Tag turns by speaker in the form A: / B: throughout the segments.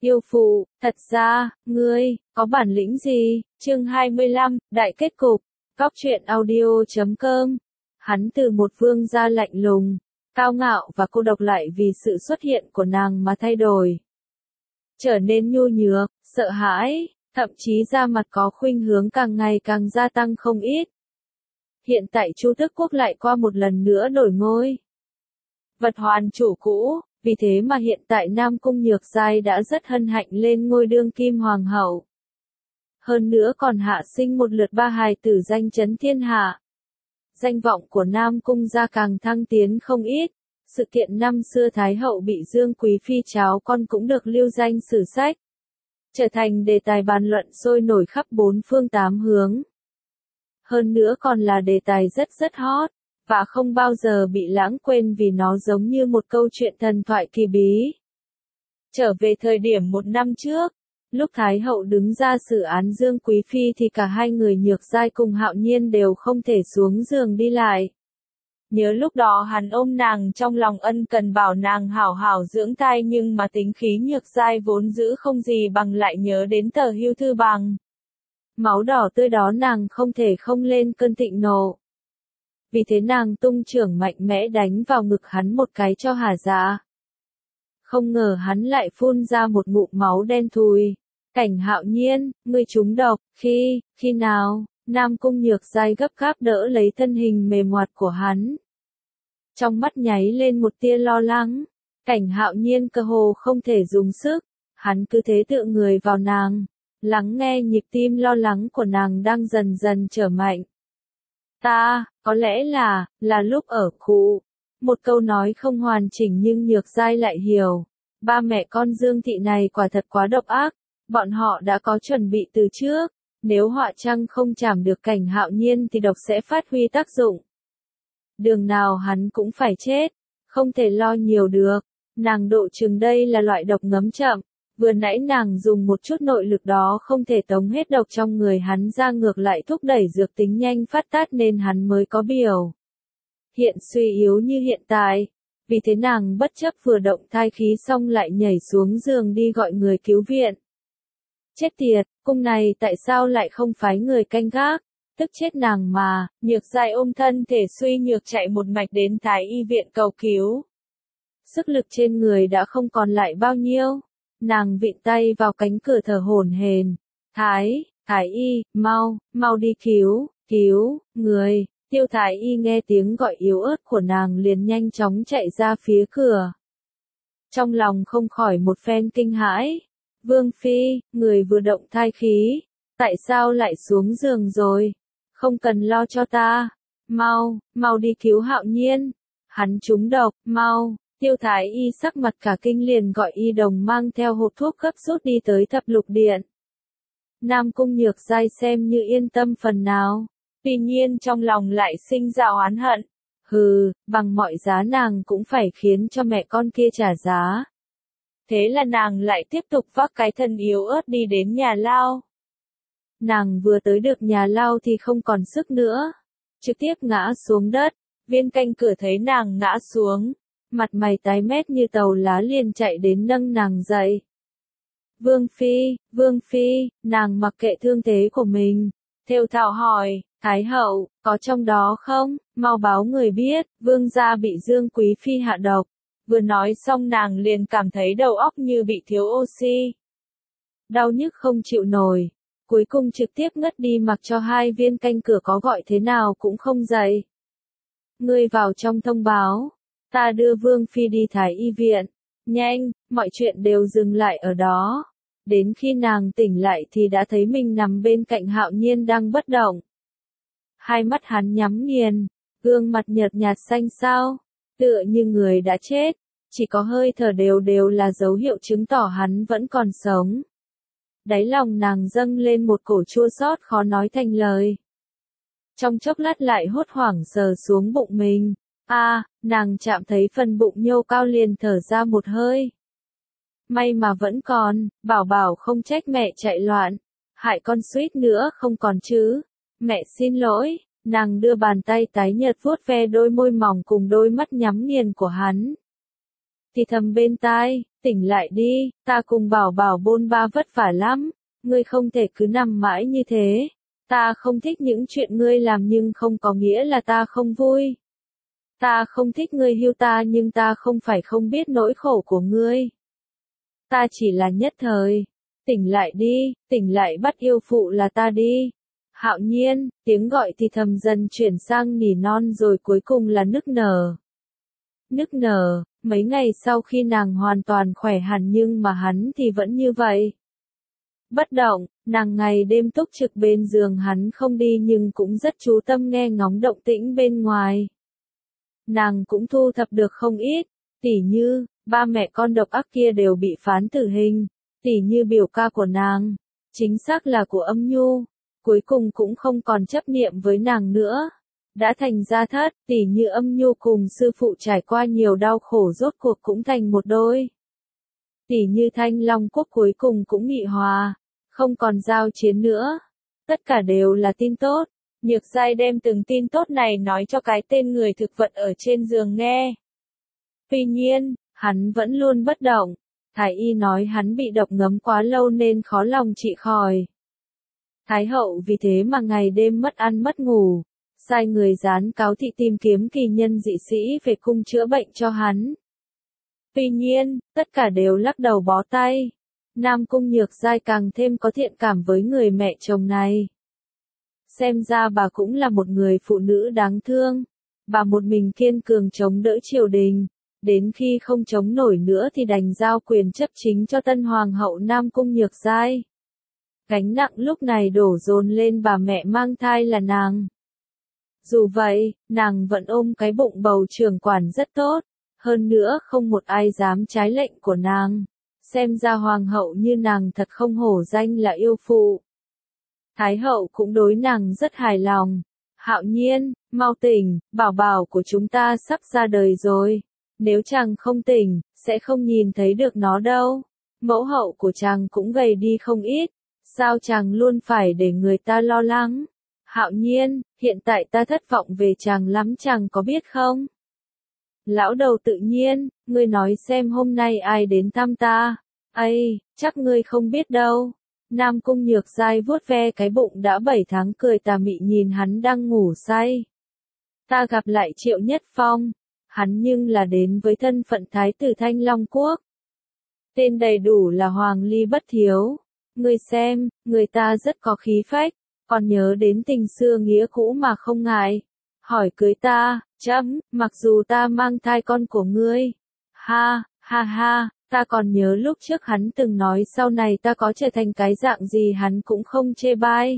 A: Yêu phụ, thật ra, ngươi, có bản lĩnh gì? Chương 25, Đại kết cục. Góc truyện audio.com. Hắn từ một vương gia lạnh lùng, cao ngạo và cô độc lại vì sự xuất hiện của nàng mà thay đổi. Trở nên nhu nhược, sợ hãi, thậm chí da mặt có khuynh hướng càng ngày càng gia tăng không ít. Hiện tại Chu Tước Quốc lại qua một lần nữa đổi ngôi. Vật hoàn chủ cũ, vì thế mà hiện tại Nam Cung Nhược Giai đã rất hân hạnh lên ngôi đương kim hoàng hậu. Hơn nữa còn hạ sinh một lượt ba hài tử danh chấn thiên hạ. Danh vọng của Nam Cung gia càng thăng tiến không ít. Sự kiện năm xưa Thái hậu bị Dương Quý Phi cháo con cũng được lưu danh sử sách. Trở thành đề tài bàn luận sôi nổi khắp bốn phương tám hướng. Hơn nữa còn là đề tài rất hot, và không bao giờ bị lãng quên vì nó giống như một câu chuyện thần thoại kỳ bí. Trở về thời điểm một năm trước, lúc Thái hậu đứng ra xử án Dương Quý Phi thì cả hai người Nhược Giai cùng Hạo Nhiên đều không thể xuống giường đi lại. Nhớ lúc đó hắn ôm nàng trong lòng ân cần bảo nàng hảo hảo dưỡng thai, nhưng mà tính khí Nhược Giai vốn dữ không gì bằng lại nhớ đến tờ hưu thư bằng. Máu đỏ tươi đó nàng không thể không lên cơn thịnh nộ. Vì thế nàng tung chưởng mạnh mẽ đánh vào ngực hắn một cái cho hả dạ. Không ngờ hắn lại phun ra một ngụm máu đen thùi. Cảnh Hạo Nhiên, ngươi trúng độc, khi nào? Nam Cung Nhược Giai gấp gáp đỡ lấy thân hình mềm ngoặt của hắn. Trong mắt nháy lên một tia lo lắng. Cảnh Hạo Nhiên cơ hồ không thể dùng sức. Hắn cứ thế tựa người vào nàng. Lắng nghe nhịp tim lo lắng của nàng đang dần dần trở mạnh. Có lẽ là lúc ở khu. Một câu nói không hoàn chỉnh nhưng Nhược Giai lại hiểu. Ba mẹ con Dương Thị này quả thật quá độc ác. Bọn họ đã có chuẩn bị từ trước. Nếu họa trăng không trảm được Cảnh Hạo Nhiên thì độc sẽ phát huy tác dụng. Đường nào hắn cũng phải chết. Không thể lo nhiều được. Nàng độ chừng đây là loại độc ngấm chậm. Vừa nãy nàng dùng một chút nội lực đó không thể tống hết độc trong người hắn ra, ngược lại thúc đẩy dược tính nhanh phát tác nên hắn mới có biểu hiện suy yếu như hiện tại. Vì thế nàng bất chấp vừa động thai khí xong lại nhảy xuống giường đi gọi người cứu viện. Chết tiệt, cung này tại sao lại không phái người canh gác, tức chết nàng mà. Nhược Giai ôm thân thể suy nhược chạy một mạch đến Thái y viện cầu cứu. Sức lực trên người đã không còn lại bao nhiêu. Nàng vịn tay vào cánh cửa thở hổn hển. Thái y, mau đi cứu, người. Tiêu Thái y nghe tiếng gọi yếu ớt của nàng liền nhanh chóng chạy ra phía cửa. Trong lòng không khỏi một phen kinh hãi. Vương Phi, người vừa động thai khí. Tại sao lại xuống giường rồi? Không cần lo cho ta. Mau đi cứu Hạo Nhiên. Hắn trúng độc, mau. Tiêu Thái y sắc mặt cả kinh liền gọi y đồng mang theo hộp thuốc gấp rút đi tới Thập Lục Điện. Nam Cung Nhược Giai xem như yên tâm phần nào. Tuy nhiên trong lòng lại sinh ra oán hận. Bằng mọi giá nàng cũng phải khiến cho mẹ con kia trả giá. Thế là nàng lại tiếp tục vác cái thân yếu ớt đi đến nhà lao. Nàng vừa tới được nhà lao thì không còn sức nữa. Trực tiếp ngã xuống đất. Viên canh cửa thấy nàng ngã xuống. Mặt mày tái mét như tàu lá liền chạy đến nâng nàng dậy. Vương Phi, nàng mặc kệ thương thế của mình. Thều thào hỏi, Thái hậu, có trong đó không? Mau báo người biết, vương gia bị Dương Quý Phi hạ độc. Vừa nói xong nàng liền cảm thấy đầu óc như bị thiếu oxy. Đau nhức không chịu nổi. Cuối cùng trực tiếp ngất đi, mặc cho hai viên canh cửa có gọi thế nào cũng không dậy. Ngươi vào trong thông báo. Ta đưa Vương Phi đi Thái y viện. Nhanh, mọi chuyện đều dừng lại ở đó. Đến khi nàng tỉnh lại thì đã thấy mình nằm bên cạnh Hạo Nhiên đang bất động. Hai mắt hắn nhắm nghiền, gương mặt nhợt nhạt xanh xao, tựa như người đã chết. Chỉ có hơi thở đều là dấu hiệu chứng tỏ hắn vẫn còn sống. Đáy lòng nàng dâng lên một cổ chua xót khó nói thành lời. Trong chốc lát lại hốt hoảng sờ xuống bụng mình. Nàng chạm thấy phần bụng nhô cao liền thở ra một hơi. May mà vẫn còn, bảo không trách mẹ chạy loạn. Hại con suýt nữa không còn chứ. Mẹ xin lỗi. Nàng đưa bàn tay tái nhợt vuốt ve đôi môi mỏng cùng đôi mắt nhắm nghiền của hắn. Thì thầm bên tai, tỉnh lại đi, ta cùng bảo bảo bôn ba vất vả lắm, ngươi không thể cứ nằm mãi như thế. Ta không thích những chuyện ngươi làm nhưng không có nghĩa là ta không vui. Ta không thích ngươi hiu ta nhưng ta không phải không biết nỗi khổ của ngươi. Ta chỉ là nhất thời. Tỉnh lại đi, tỉnh lại bắt yêu phụ là ta đi. Hạo Nhiên, tiếng gọi thì thầm dần chuyển sang nỉ non rồi cuối cùng là nức nở. Nức nở, mấy ngày sau khi nàng hoàn toàn khỏe hẳn nhưng mà hắn thì vẫn như vậy. Bất động, nàng ngày đêm túc trực bên giường hắn không đi nhưng cũng rất chú tâm nghe ngóng động tĩnh bên ngoài. Nàng cũng thu thập được không ít, tỉ như, ba mẹ con độc ác kia đều bị phán tử hình, tỉ như biểu ca của nàng, chính xác là của Âm Nhu, cuối cùng cũng không còn chấp niệm với nàng nữa. Đã thành gia thất, tỉ như Âm Nhu cùng sư phụ trải qua nhiều đau khổ rốt cuộc cũng thành một đôi. Tỉ như Thanh Long Quốc cuối cùng cũng nghị hòa, không còn giao chiến nữa. Tất cả đều là tin tốt. Nhược Giai đem từng tin tốt này nói cho cái tên người thực vật ở trên giường nghe. Tuy nhiên, hắn vẫn luôn bất động. Thái y nói hắn bị độc ngấm quá lâu nên khó lòng trị khỏi. Thái hậu vì thế mà ngày đêm mất ăn mất ngủ, sai người dán cáo thị tìm kiếm kỳ nhân dị sĩ về cung chữa bệnh cho hắn. Tuy nhiên, tất cả đều lắc đầu bó tay. Nam Cung Nhược Giai càng thêm có thiện cảm với người mẹ chồng này. Xem ra bà cũng là một người phụ nữ đáng thương. Bà một mình kiên cường chống đỡ triều đình. Đến khi không chống nổi nữa thì đành giao quyền chấp chính cho tân hoàng hậu Nam Cung Nhược Giai. Gánh nặng lúc này đổ dồn lên bà mẹ mang thai là nàng. Dù vậy, nàng vẫn ôm cái bụng bầu trưởng quản rất tốt. Hơn nữa không một ai dám trái lệnh của nàng. Xem ra hoàng hậu như nàng thật không hổ danh là yêu phụ. Thái hậu cũng đối nàng rất hài lòng. Hạo Nhiên, mau tỉnh, bảo bảo của chúng ta sắp ra đời rồi. Nếu chàng không tỉnh, sẽ không nhìn thấy được nó đâu. Mẫu hậu của chàng cũng gầy đi không ít. Sao chàng luôn phải để người ta lo lắng? Hạo Nhiên, hiện tại ta thất vọng về chàng lắm chàng có biết không? Lão đầu tự nhiên, ngươi nói xem hôm nay ai đến thăm ta? Ây, chắc ngươi không biết đâu. Nam Cung Nhược Giai vuốt ve cái bụng đã 7 tháng cười tà mị nhìn hắn đang ngủ say. Ta gặp lại Triệu Nhất Phong. Hắn nhưng là đến với thân phận Thái tử Thanh Long Quốc. Tên đầy đủ là Hoàng Ly Bất Thiếu. Ngươi xem, người ta rất có khí phách. Còn nhớ đến tình xưa nghĩa cũ mà không ngại. Hỏi cưới ta, chấm, mặc dù ta mang thai con của ngươi. Ha, ha ha, ta còn nhớ lúc trước hắn từng nói sau này ta có trở thành cái dạng gì hắn cũng không chê bai.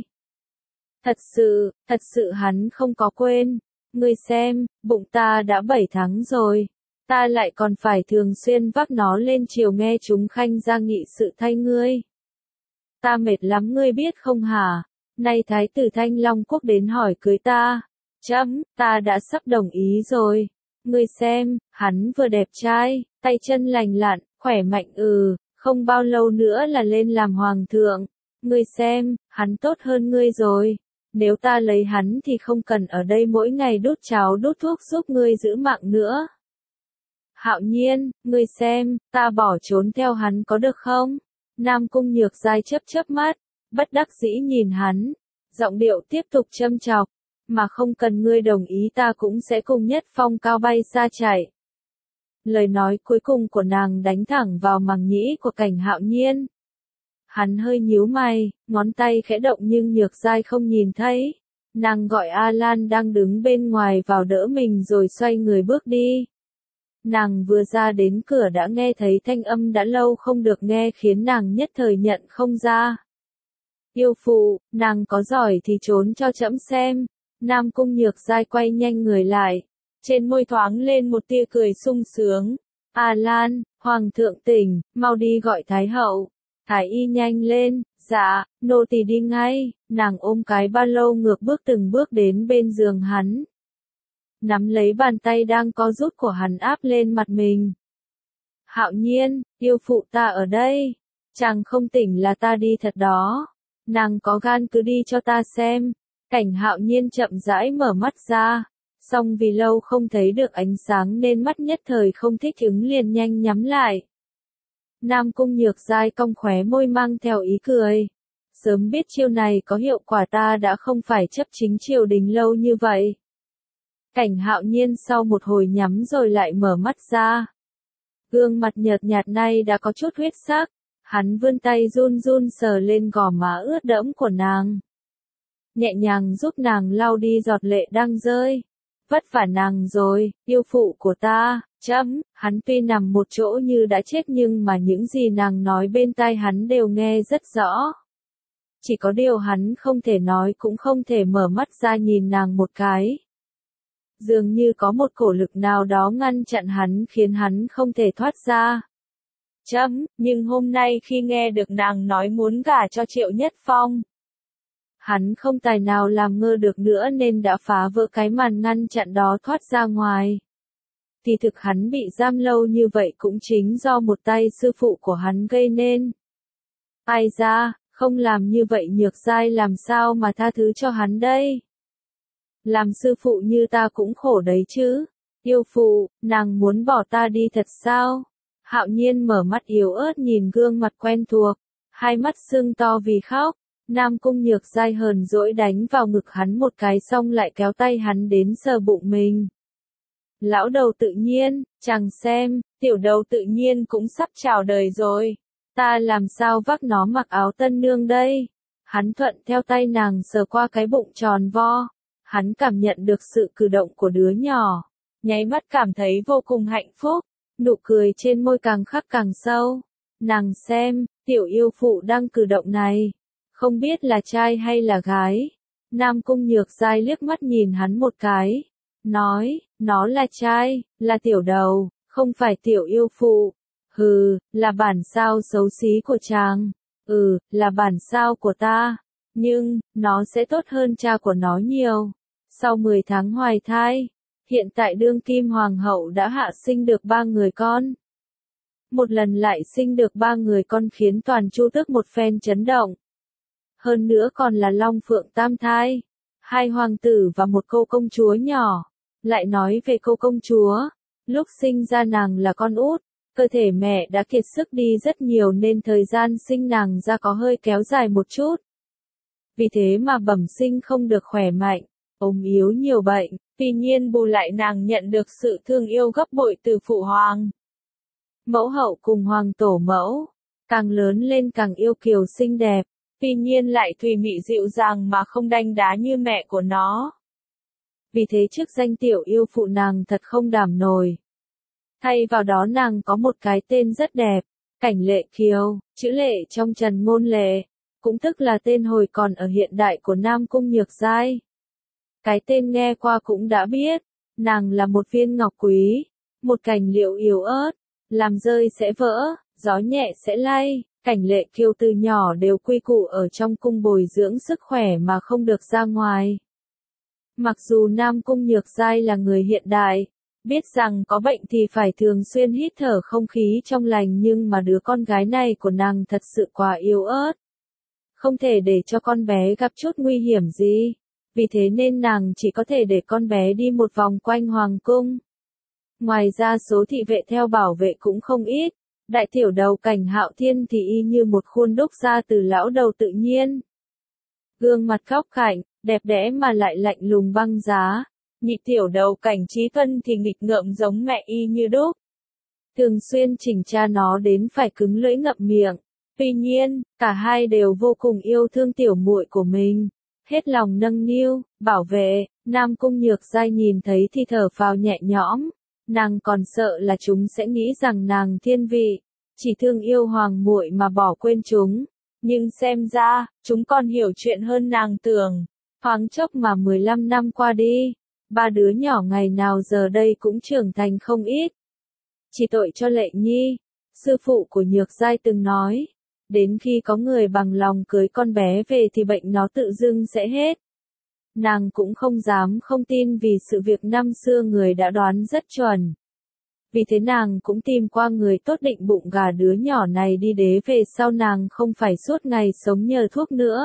A: Thật sự hắn không có quên. Ngươi xem, bụng ta đã 7 tháng rồi. Ta lại còn phải thường xuyên vác nó lên chiều nghe chúng khanh ra nghị sự thay ngươi. Ta mệt lắm ngươi biết không hả? Nay Thái tử Thanh Long Quốc đến hỏi cưới ta. Chấm, ta đã sắp đồng ý rồi. Ngươi xem, hắn vừa đẹp trai, tay chân lành lặn, khỏe mạnh không bao lâu nữa là lên làm hoàng thượng. Ngươi xem, hắn tốt hơn ngươi rồi. Nếu ta lấy hắn thì không cần ở đây mỗi ngày đút cháo đút thuốc giúp ngươi giữ mạng nữa. Hạo Nhiên, ngươi xem, ta bỏ trốn theo hắn có được không? Nam Cung Nhược Giai chớp mắt, bất đắc dĩ nhìn hắn, giọng điệu tiếp tục châm chọc, mà không cần ngươi đồng ý ta cũng sẽ cùng Nhất Phong cao bay xa chạy. Lời nói cuối cùng của nàng đánh thẳng vào màng nhĩ của Cảnh Hạo Nhiên. Hắn hơi nhíu mày, ngón tay khẽ động nhưng Nhược Giai không nhìn thấy. Nàng gọi A Lan đang đứng bên ngoài vào đỡ mình rồi xoay người bước đi. Nàng vừa ra đến cửa đã nghe thấy thanh âm đã lâu không được nghe khiến nàng nhất thời nhận không ra. Yêu phụ, nàng có giỏi thì trốn cho trẫm xem. Nam Cung Nhược Giai quay nhanh người lại. Trên môi thoáng lên một tia cười sung sướng. A Lan, Hoàng thượng tỉnh, mau đi gọi Thái hậu. Thái y nhanh lên, dạ, nô tỳ đi ngay. Nàng ôm cái ba lô ngược bước từng bước đến bên giường hắn. Nắm lấy bàn tay đang co rút của hắn áp lên mặt mình. Hạo Nhiên, yêu phụ ta ở đây. Chàng không tỉnh là ta đi thật đó. Nàng có gan cứ đi cho ta xem. Cảnh Hạo Nhiên chậm rãi mở mắt ra. Song vì lâu không thấy được ánh sáng nên mắt nhất thời không thích ứng liền nhanh nhắm lại. Nam Cung Nhược Giai cong khóe môi mang theo ý cười. Sớm biết chiêu này có hiệu quả ta đã không phải chấp chính triều đình lâu như vậy. Cảnh Hạo Nhiên sau một hồi nhắm rồi lại mở mắt ra. Gương mặt nhợt nhạt nay đã có chút huyết sắc, hắn vươn tay run run sờ lên gò má ướt đẫm của nàng. Nhẹ nhàng giúp nàng lau đi giọt lệ đang rơi. Vất vả nàng rồi, yêu phụ của ta, hắn tuy nằm một chỗ như đã chết nhưng mà những gì nàng nói bên tai hắn đều nghe rất rõ. Chỉ có điều hắn không thể nói cũng không thể mở mắt ra nhìn nàng một cái. Dường như có một cổ lực nào đó ngăn chặn hắn khiến hắn không thể thoát ra. Nhưng hôm nay khi nghe được nàng nói muốn gả cho Triệu Nhất Phong, hắn không tài nào làm ngơ được nữa nên đã phá vỡ cái màn ngăn chặn đó thoát ra ngoài. Thì thực hắn bị giam lâu như vậy cũng chính do một tay sư phụ của hắn gây nên. Ai ra, không làm như vậy Nhược Giai làm sao mà tha thứ cho hắn đây? Làm sư phụ như ta cũng khổ đấy chứ. Yêu phụ, nàng muốn bỏ ta đi thật sao? Hạo Nhiên mở mắt yếu ớt nhìn gương mặt quen thuộc, hai mắt sưng to vì khóc. Nam Cung Nhược Giai hờn dỗi đánh vào ngực hắn một cái xong lại kéo tay hắn đến sờ bụng mình. Lão đầu tự nhiên, chàng xem, tiểu đầu tự nhiên cũng sắp chào đời rồi. Ta làm sao vác nó mặc áo tân nương đây? Hắn thuận theo tay nàng sờ qua cái bụng tròn vo. Hắn cảm nhận được sự cử động của đứa nhỏ. Nháy mắt cảm thấy vô cùng hạnh phúc. Nụ cười trên môi càng khắc càng sâu. Nàng xem, tiểu yêu phụ đang cử động này. Không biết là trai hay là gái. Nam Cung Nhược Giai liếc mắt nhìn hắn một cái. Nói, nó là trai, là tiểu đầu, không phải tiểu yêu phụ. Hừ, là bản sao xấu xí của chàng. Là bản sao của ta. Nhưng, nó sẽ tốt hơn cha của nó nhiều. Sau 10 tháng hoài thai, hiện tại đương kim hoàng hậu đã hạ sinh được 3 người con. Một lần lại sinh được 3 người con khiến toàn Chu Tước một phen chấn động. Hơn nữa còn là Long Phượng tam thai. 2 hoàng tử và một cô công chúa nhỏ. Lại nói về cô công chúa, lúc sinh ra nàng là con út, cơ thể mẹ đã kiệt sức đi rất nhiều nên thời gian sinh nàng ra có hơi kéo dài một chút. Vì thế mà bẩm sinh không được khỏe mạnh, ốm yếu nhiều bệnh, tuy nhiên bù lại nàng nhận được sự thương yêu gấp bội từ phụ hoàng. Mẫu hậu cùng hoàng tổ mẫu, càng lớn lên càng yêu kiều xinh đẹp, tuy nhiên lại thùy mị dịu dàng mà không đanh đá như mẹ của nó. Vì thế trước danh tiểu yêu phụ nàng thật không đảm nổi. Thay vào đó nàng có một cái tên rất đẹp, Cảnh Lệ Kiều, chữ lệ trong Trần Ngôn Lệ, cũng tức là tên hồi còn ở hiện đại của Nam Cung Nhược Giai. Cái tên nghe qua cũng đã biết, nàng là một viên ngọc quý, một cành liệu yếu ớt, làm rơi sẽ vỡ, gió nhẹ sẽ lay. Cảnh Lệ Kiều từ nhỏ đều quy củ ở trong cung bồi dưỡng sức khỏe mà không được ra ngoài. Mặc dù Nam Cung Nhược Giai là người hiện đại, biết rằng có bệnh thì phải thường xuyên hít thở không khí trong lành nhưng mà đứa con gái này của nàng thật sự quá yếu ớt. Không thể để cho con bé gặp chút nguy hiểm gì. Vì thế nên nàng chỉ có thể để con bé đi một vòng quanh hoàng cung. Ngoài ra số thị vệ theo bảo vệ cũng không ít. Đại tiểu đầu Cảnh Hạo Thiên thì y như một khuôn đúc ra từ lão đầu tự nhiên. Gương mặt góc cạnh, đẹp đẽ mà lại lạnh lùng băng giá. Nhị tiểu đầu Cảnh Trí Tuân thì nghịch ngợm giống mẹ y như đúc. Thường xuyên chỉnh cha nó đến phải cứng lưỡi ngậm miệng. Tuy nhiên, cả hai đều vô cùng yêu thương tiểu muội của mình. Hết lòng nâng niu, bảo vệ. Nam Cung Nhược Giai nhìn thấy thì thở phào nhẹ nhõm. Nàng còn sợ là chúng sẽ nghĩ rằng nàng thiên vị, chỉ thương yêu hoàng muội mà bỏ quên chúng. Nhưng xem ra, chúng còn hiểu chuyện hơn nàng tưởng. Thoáng chốc mà 15 năm qua đi, 3 đứa nhỏ ngày nào giờ đây cũng trưởng thành không ít. Chỉ tội cho Lệ Nhi, sư phụ của Nhược Giai từng nói, đến khi có người bằng lòng cưới con bé về thì bệnh nó tự dưng sẽ hết. Nàng cũng không dám không tin vì sự việc năm xưa người đã đoán rất chuẩn. Vì thế nàng cũng tìm qua người tốt định bụng gà đứa nhỏ này đi đế về sau nàng không phải suốt ngày sống nhờ thuốc nữa.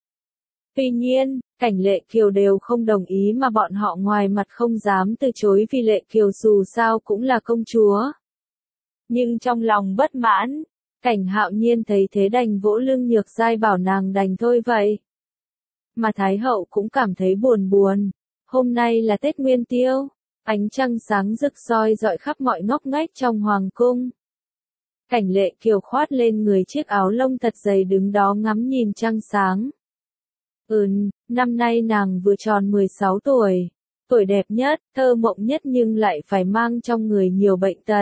A: Tuy nhiên, Cảnh Lệ Kiều đều không đồng ý mà bọn họ ngoài mặt không dám từ chối vì Lệ Kiều dù sao cũng là công chúa. Nhưng trong lòng bất mãn, Cảnh Hạo Nhiên thấy thế đành vỗ lưng Nhược Giai bảo nàng đành thôi vậy. Mà Thái hậu cũng cảm thấy buồn buồn. Hôm nay là Tết Nguyên Tiêu, ánh trăng sáng rực soi rọi khắp mọi ngóc ngách trong hoàng cung. Cảnh Lệ Kiều khoát lên người chiếc áo lông thật dày đứng đó ngắm nhìn trăng sáng. Năm nay nàng vừa tròn 16 tuổi, tuổi đẹp nhất, thơ mộng nhất nhưng lại phải mang trong người nhiều bệnh tật.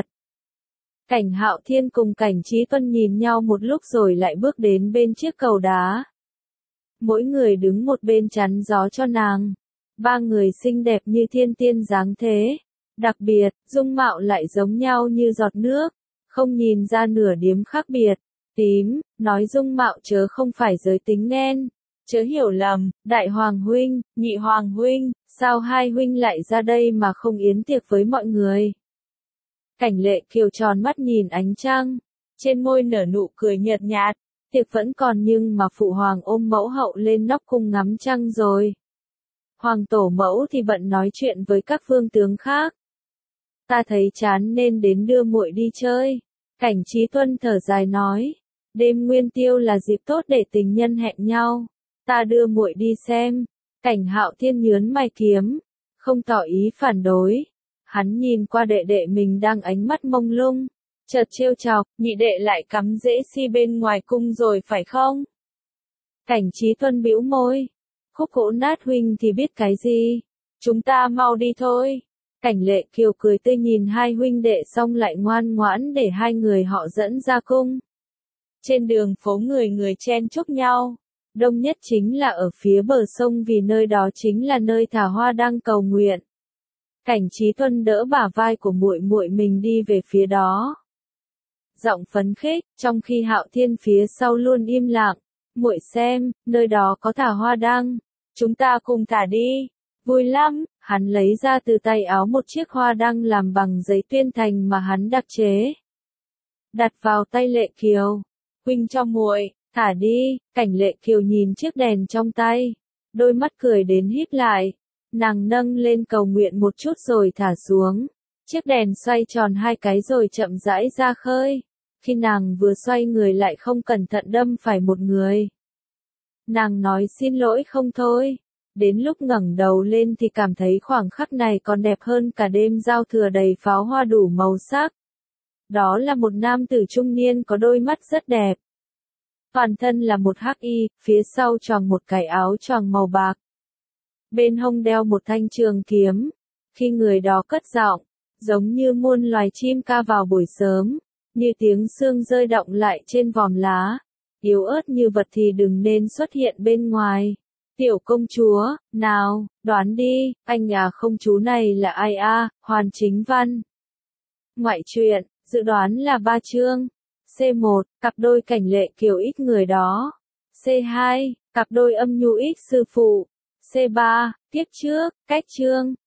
A: Cảnh Hạo Thiên cùng Cảnh Chí Tuân nhìn nhau một lúc rồi lại bước đến bên chiếc cầu đá. Mỗi người đứng một bên chắn gió cho nàng. Ba người xinh đẹp như thiên tiên dáng thế. Đặc biệt, dung mạo lại giống nhau như giọt nước. Không nhìn ra nửa điểm khác biệt. Tím, nói dung mạo chớ không phải giới tính ghen. Chớ hiểu lầm, đại hoàng huynh, nhị hoàng huynh, sao hai huynh lại ra đây mà không yến tiệc với mọi người? Cảnh Lệ Kiều tròn mắt nhìn ánh trăng, trên môi nở nụ cười nhợt nhạt, tiệc vẫn còn nhưng mà phụ hoàng ôm mẫu hậu lên nóc cung ngắm trăng rồi. Hoàng tổ mẫu thì bận nói chuyện với các vương tướng khác. Ta thấy chán nên đến đưa muội đi chơi. Cảnh Chí Tuân thở dài nói, đêm Nguyên Tiêu là dịp tốt để tình nhân hẹn nhau. Ta đưa muội đi xem. Cảnh Hạo Thiên nhớn mày kiếm, không tỏ ý phản đối. Hắn nhìn qua đệ đệ mình đang ánh mắt mông lung, chợt trêu chọc, nhị đệ lại cắm rễ si bên ngoài cung rồi phải không? Cảnh Chí Tuân bĩu môi, khúc gỗ nát huynh thì biết cái gì, chúng ta mau đi thôi. Cảnh Lệ Kiều cười tươi nhìn hai huynh đệ xong lại ngoan ngoãn để hai người họ dẫn ra cung. Trên đường phố người người chen chúc nhau, đông nhất chính là ở phía bờ sông vì nơi đó chính là nơi Thả Hoa đang cầu nguyện. Cảnh Chí Tuân đỡ bả vai của muội muội mình đi về phía đó. Giọng phấn khích, trong khi Hạo Thiên phía sau luôn im lặng. Muội xem, nơi đó có thả hoa đăng. Chúng ta cùng thả đi. Vui lắm, hắn lấy ra từ tay áo một chiếc hoa đăng làm bằng giấy tuyên thành mà hắn đặc chế. Đặt vào tay Lệ Kiều. Huynh cho muội, thả đi. Cảnh Lệ Kiều nhìn chiếc đèn trong tay. Đôi mắt cười đến híp lại. Nàng nâng lên cầu nguyện một chút rồi thả xuống. Chiếc đèn xoay tròn hai cái rồi chậm rãi ra khơi. Khi nàng vừa xoay người lại không cẩn thận đâm phải một người. Nàng nói xin lỗi không thôi. Đến lúc ngẩng đầu lên thì cảm thấy khoảng khắc này còn đẹp hơn cả đêm giao thừa đầy pháo hoa đủ màu sắc. Đó là một nam tử trung niên có đôi mắt rất đẹp. Toàn thân là một hắc y, phía sau choàng một cái áo choàng màu bạc. Bên hông đeo một thanh trường kiếm. Khi người đó cất giọng, giống như muôn loài chim ca vào buổi sớm, như tiếng sương rơi động lại trên vòm lá. Yếu ớt như vật thì đừng nên xuất hiện bên ngoài. Tiểu công chúa, nào, đoán đi, anh công chúa này là ai a? Hoàn Chính Văn. Ngoại truyện, dự đoán là 3 chương. C1, cặp đôi Cảnh Lệ Kiều ít người đó. C2, cặp đôi Âm Nhu ít sư phụ. C3, tiếp trước, cách chương.